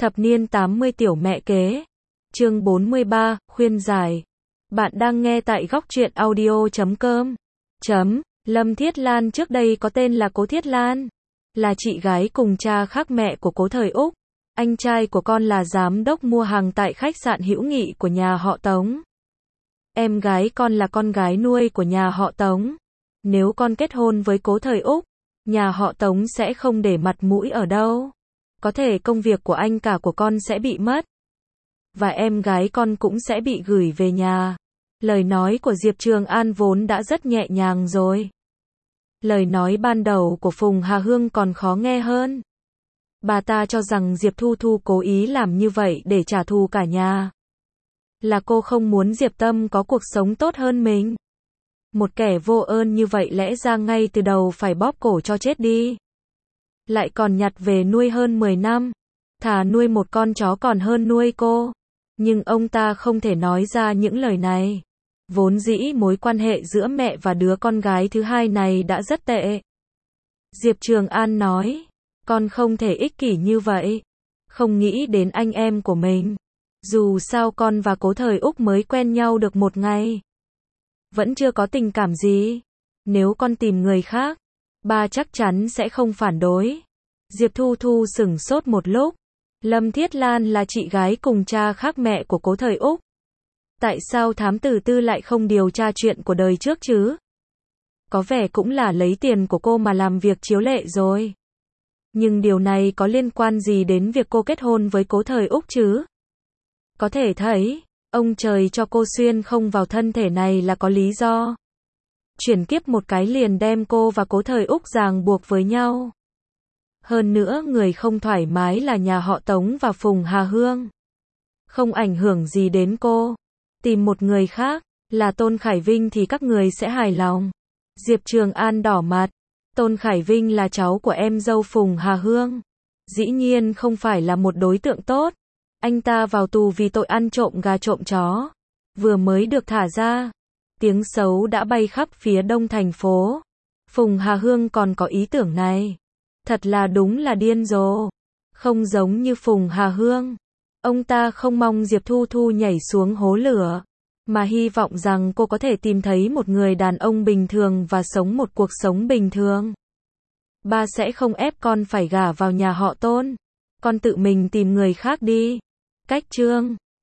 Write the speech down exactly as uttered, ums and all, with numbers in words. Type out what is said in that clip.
Thập niên tám mươi tiểu mẹ kế. Chương bốn mươi ba, khuyên giải. Bạn đang nghe tại góc truyện audio chấm com. Chấm. Lâm Thiết Lan trước đây có tên là Cố Thiết Lan, là chị gái cùng cha khác mẹ của Cố Thời Úc. Anh trai của con là giám đốc mua hàng tại khách sạn Hữu Nghị của nhà họ Tống. Em gái con là con gái nuôi của nhà họ Tống. Nếu con kết hôn với Cố Thời Úc, nhà họ Tống sẽ không để mặt mũi ở đâu. Có thể công việc của anh cả của con sẽ bị mất. Và em gái con cũng sẽ bị gửi về nhà. Lời nói của Diệp Trường An vốn đã rất nhẹ nhàng rồi. Lời nói ban đầu của Phùng Hà Hương còn khó nghe hơn. Bà ta cho rằng Diệp Thu Thu cố ý làm như vậy để trả thù cả nhà. Là cô không muốn Diệp Tâm có cuộc sống tốt hơn mình. Một kẻ vô ơn như vậy lẽ ra ngay từ đầu phải bóp cổ cho chết đi. Lại còn nhặt về nuôi hơn mười năm. Thà nuôi một con chó còn hơn nuôi cô. Nhưng ông ta không thể nói ra những lời này. Vốn dĩ mối quan hệ giữa mẹ và đứa con gái thứ hai này đã rất tệ. Diệp Trường An nói, con không thể ích kỷ như vậy. Không nghĩ đến anh em của mình. Dù sao con và Cố Thời Úc mới quen nhau được một ngày. Vẫn chưa có tình cảm gì. Nếu con tìm người khác, ba chắc chắn sẽ không phản đối. Diệp Thu Thu sửng sốt một lúc. Lâm Thiết Lan là chị gái cùng cha khác mẹ của Cố Thời Úc. Tại sao thám tử Tư lại không điều tra chuyện của đời trước chứ? Có vẻ cũng là lấy tiền của cô mà làm việc chiếu lệ rồi. Nhưng điều này có liên quan gì đến việc cô kết hôn với Cố Thời Úc chứ? Có thể thấy, ông trời cho cô xuyên không vào thân thể này là có lý do. Chuyển kiếp một cái liền đem cô và Cố Thời Úc ràng buộc với nhau. Hơn nữa người không thoải mái là nhà họ Tống và Phùng Hà Hương. Không ảnh hưởng gì đến cô. Tìm một người khác, là Tôn Khải Vinh thì các người sẽ hài lòng. Diệp Trường An đỏ mặt. Tôn Khải Vinh là cháu của em dâu Phùng Hà Hương. Dĩ nhiên không phải là một đối tượng tốt. Anh ta vào tù vì tội ăn trộm gà trộm chó. Vừa mới được thả ra. Tiếng xấu đã bay khắp phía đông thành phố. Phùng Hà Hương còn có ý tưởng này. Thật là đúng là điên rồ. Không giống như Phùng Hà Hương. Ông ta không mong Diệp Thu Thu nhảy xuống hố lửa. Mà hy vọng rằng cô có thể tìm thấy một người đàn ông bình thường và sống một cuộc sống bình thường. Ba sẽ không ép con phải gả vào nhà họ Tôn. Con tự mình tìm người khác đi. Cách chương